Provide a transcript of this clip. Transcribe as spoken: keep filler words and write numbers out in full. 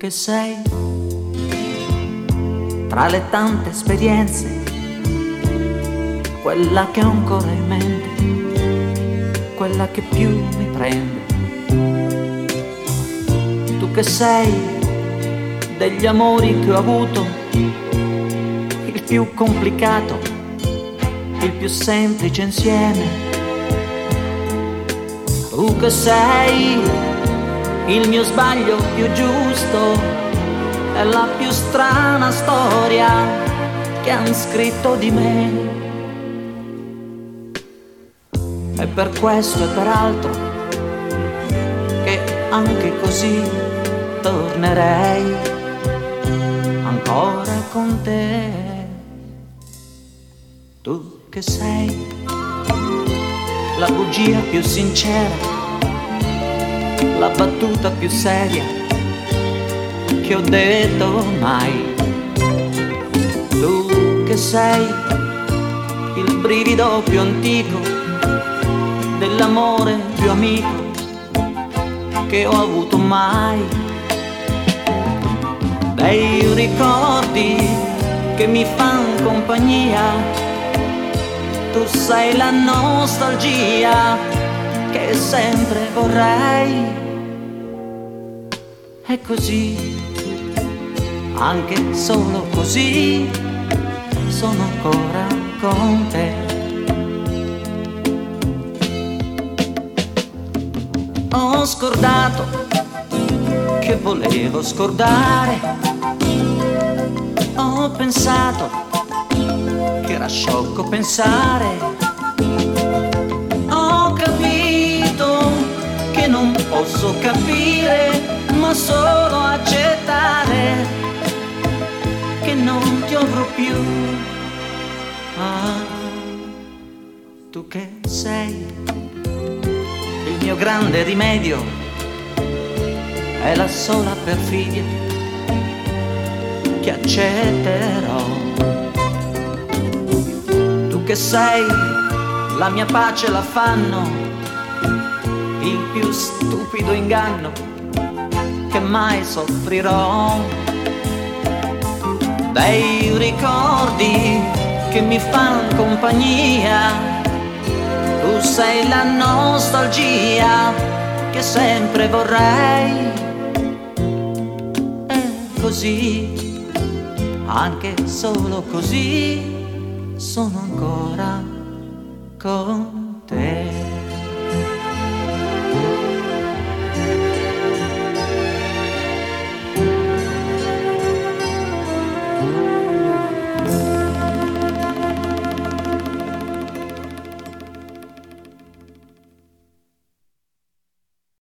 che sei tra le tante esperienze, quella che ho ancora in mente, quella che più mi prende. Tu che sei degli amori che ho avuto, il più complicato, il più semplice insieme. Tu che sei il mio sbaglio più giusto e la più strana storia che han scritto di me. E per questo e per altro che anche così tornerei ancora con te. Tu che sei la bugia più sincera, la battuta più seria che ho detto mai. Tu che sei il brivido più antico dell'amore più amico che ho avuto mai. Dei ricordi che mi fan compagnia, tu sei la nostalgia che sempre vorrei. E così, anche solo così, sono ancora con te. Ho scordato che volevo scordare, ho pensato che era sciocco pensare, ho capito che non posso capire ma solo accettare che non ti avrò più. Ah, tu che sei il mio grande rimedio, è la sola perfidia che accetterò. Tu che sei la mia pace, l'affanno, il più stupido inganno che mai soffrirò. Dei ricordi che mi fan compagnia, tu sei la nostalgia che sempre vorrei. E così, anche solo così, sono ancora con te.